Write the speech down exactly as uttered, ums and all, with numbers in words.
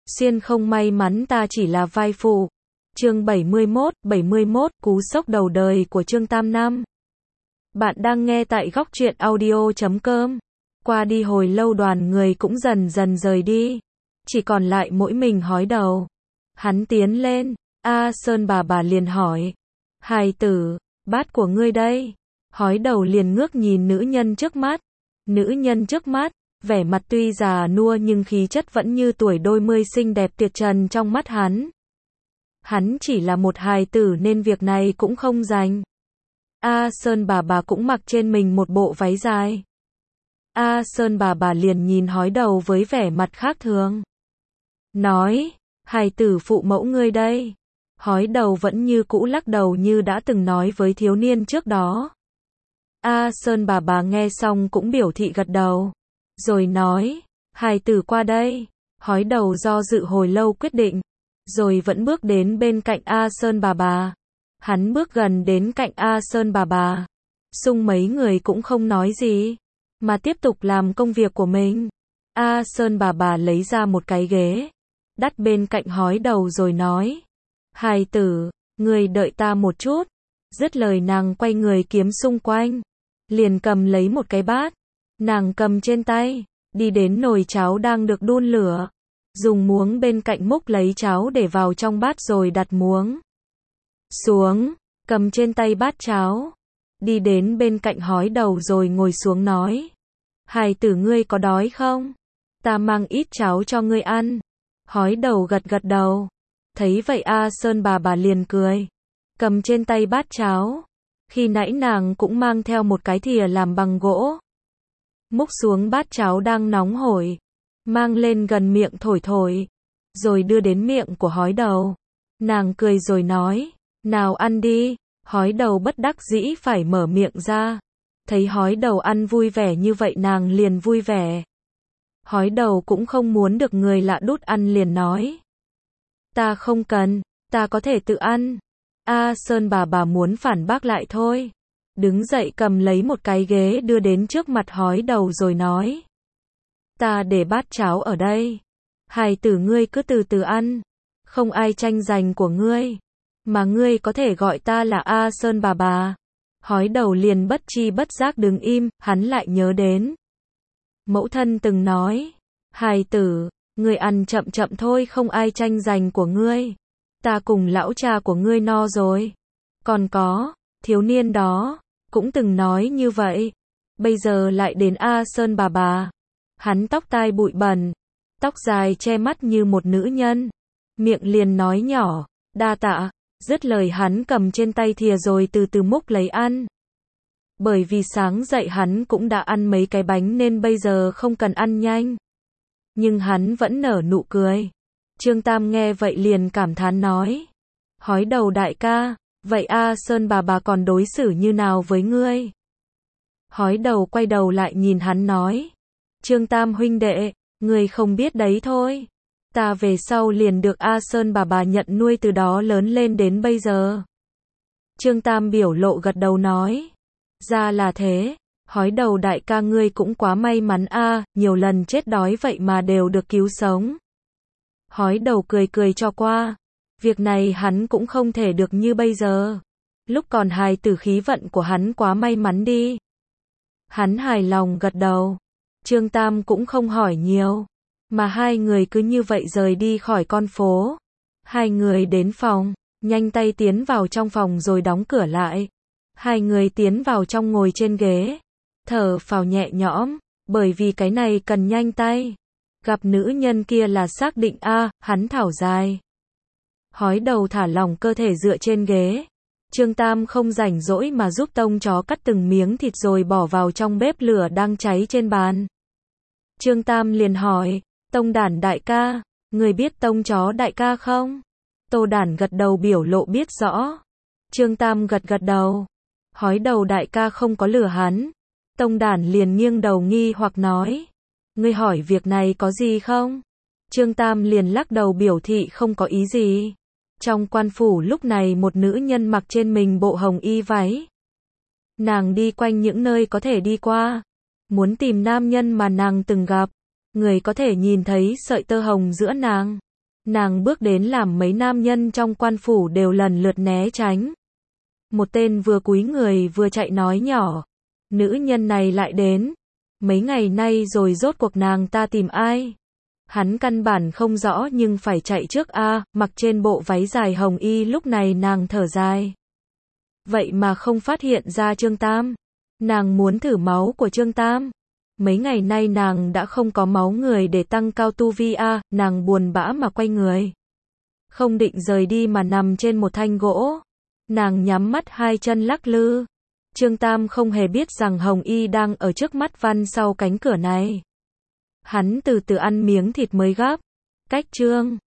Xuyên không may mắn ta chỉ là vai phụ. Chương bảy mươi mốt, bảy mươi mốt, cú sốc đầu đời của Trương Tam Năm. Bạn đang nghe tại góc truyện audio chấm com. Qua đi hồi lâu đoàn người cũng dần dần rời đi. Chỉ còn lại mỗi mình Hói Đầu. Hắn tiến lên. A Sơn bà bà liền hỏi. Hài tử, bát của ngươi đây. Hói Đầu liền ngước nhìn nữ nhân trước mắt. Nữ nhân trước mắt, vẻ mặt tuy già nua nhưng khí chất vẫn như tuổi đôi mươi xinh đẹp tuyệt trần trong mắt hắn. Hắn chỉ là một hài tử nên việc này cũng không dành. A Sơn bà bà cũng mặc trên mình một bộ váy dài. A Sơn bà bà liền nhìn Hói Đầu với vẻ mặt khác thường. Nói, hài tử phụ mẫu ngươi đây. Hói Đầu vẫn như cũ lắc đầu như đã từng nói với thiếu niên trước đó. A Sơn bà bà nghe xong cũng biểu thị gật đầu. Rồi nói, hài tử qua đây. Hói Đầu do dự hồi lâu quyết định. Rồi vẫn bước đến bên cạnh A Sơn bà bà. Hắn bước gần đến cạnh A Sơn bà bà. Xung mấy người cũng không nói gì, mà tiếp tục làm công việc của mình. A Sơn bà bà lấy ra một cái ghế, đặt bên cạnh Hói Đầu rồi nói. Hài tử, người đợi ta một chút. Dứt lời nàng quay người kiếm xung quanh. Liền cầm lấy một cái bát. Nàng cầm trên tay, đi đến nồi cháo đang được đun lửa. Dùng muỗng bên cạnh múc lấy cháo để vào trong bát rồi đặt muỗng xuống, cầm trên tay bát cháo. Đi đến bên cạnh Hói Đầu rồi ngồi xuống nói. Hài tử ngươi có đói không? Ta mang ít cháo cho ngươi ăn. Hói Đầu gật gật đầu. Thấy vậy A Sơn bà bà liền cười. Cầm trên tay bát cháo. Khi nãy nàng cũng mang theo một cái thìa làm bằng gỗ. Múc xuống bát cháo đang nóng hổi. Mang lên gần miệng thổi thổi. Rồi đưa đến miệng của Hói Đầu. Nàng cười rồi nói. Nào ăn đi. Hói Đầu bất đắc dĩ phải mở miệng ra. Thấy Hói Đầu ăn vui vẻ như vậy nàng liền vui vẻ. Hói Đầu cũng không muốn được người lạ đút ăn liền nói. Ta không cần, ta có thể tự ăn. A Sơn bà bà muốn phản bác lại thôi. Đứng dậy cầm lấy một cái ghế đưa đến trước mặt Hói Đầu rồi nói. Ta để bát cháo ở đây. Hài tử ngươi cứ từ từ ăn. Không ai tranh giành của ngươi. Mà ngươi có thể gọi ta là A Sơn bà bà. Hói Đầu liền bất chi bất giác đứng im, hắn lại nhớ đến. Mẫu thân từng nói. Hài tử, ngươi ăn chậm chậm thôi không ai tranh giành của ngươi. Ta cùng lão cha của ngươi no rồi. Còn có, thiếu niên đó, cũng từng nói như vậy. Bây giờ lại đến A Sơn bà bà. Hắn tóc tai bụi bẩn, tóc dài che mắt như một nữ nhân. Miệng liền nói nhỏ, đa tạ. Dứt lời hắn cầm trên tay thìa rồi từ từ múc lấy ăn. Bởi vì sáng dậy hắn cũng đã ăn mấy cái bánh nên bây giờ không cần ăn nhanh. Nhưng hắn vẫn nở nụ cười. Trương Tam nghe vậy liền cảm thán nói. Hói Đầu đại ca, vậy A Sơn bà bà còn đối xử như nào với ngươi? Hói Đầu quay đầu lại nhìn hắn nói. Trương Tam huynh đệ, ngươi không biết đấy thôi. Ta về sau liền được A Sơn bà bà nhận nuôi từ đó lớn lên đến bây giờ. Trương Tam biểu lộ gật đầu nói. Ra là thế, Hói Đầu đại ca ngươi cũng quá may mắn a, nhiều lần chết đói vậy mà đều được cứu sống. Hói Đầu cười cười cho qua. Việc này hắn cũng không thể được như bây giờ. Lúc còn hài tử khí vận của hắn quá may mắn đi. Hắn hài lòng gật đầu. Trương Tam cũng không hỏi nhiều. Mà hai người cứ như vậy rời đi khỏi con phố. Hai người đến phòng, nhanh tay tiến vào trong phòng rồi đóng cửa lại. Hai người tiến vào trong ngồi trên ghế. Thở phào nhẹ nhõm, bởi vì cái này cần nhanh tay. Gặp nữ nhân kia là xác định a, hắn thảo dài. Hói Đầu thả lỏng cơ thể dựa trên ghế. Trương Tam không rảnh rỗi mà giúp tông chó cắt từng miếng thịt rồi bỏ vào trong bếp lửa đang cháy trên bàn. Trương Tam liền hỏi. Tông Đản đại ca, người biết tông chó đại ca không? Tô Đản gật đầu biểu lộ biết rõ. Trương Tam gật gật đầu. Hói Đầu đại ca không có lừa hắn. Tông Đản liền nghiêng đầu nghi hoặc nói. Ngươi hỏi việc này có gì không? Trương Tam liền lắc đầu biểu thị không có ý gì. Trong quan phủ lúc này một nữ nhân mặc trên mình bộ hồng y váy. Nàng đi quanh những nơi có thể đi qua. Muốn tìm nam nhân mà nàng từng gặp. Người có thể nhìn thấy sợi tơ hồng giữa nàng. Nàng bước đến làm mấy nam nhân trong quan phủ đều lần lượt né tránh. Một tên vừa cúi người vừa chạy nói nhỏ. Nữ nhân này lại đến. Mấy ngày nay rồi rốt cuộc nàng ta tìm ai? Hắn căn bản không rõ nhưng phải chạy trước a, mặc trên bộ váy dài hồng y lúc này nàng thở dài. Vậy mà không phát hiện ra Trương Tam. Nàng muốn thử máu của Trương Tam. Mấy ngày nay nàng đã không có máu người để tăng cao tu vi a, nàng buồn bã mà quay người. Không định rời đi mà nằm trên một thanh gỗ. Nàng nhắm mắt hai chân lắc lư. Trương Tam không hề biết rằng Hồng Y đang ở trước mắt văn sau cánh cửa này. Hắn từ từ ăn miếng thịt mới gắp. Cách Trương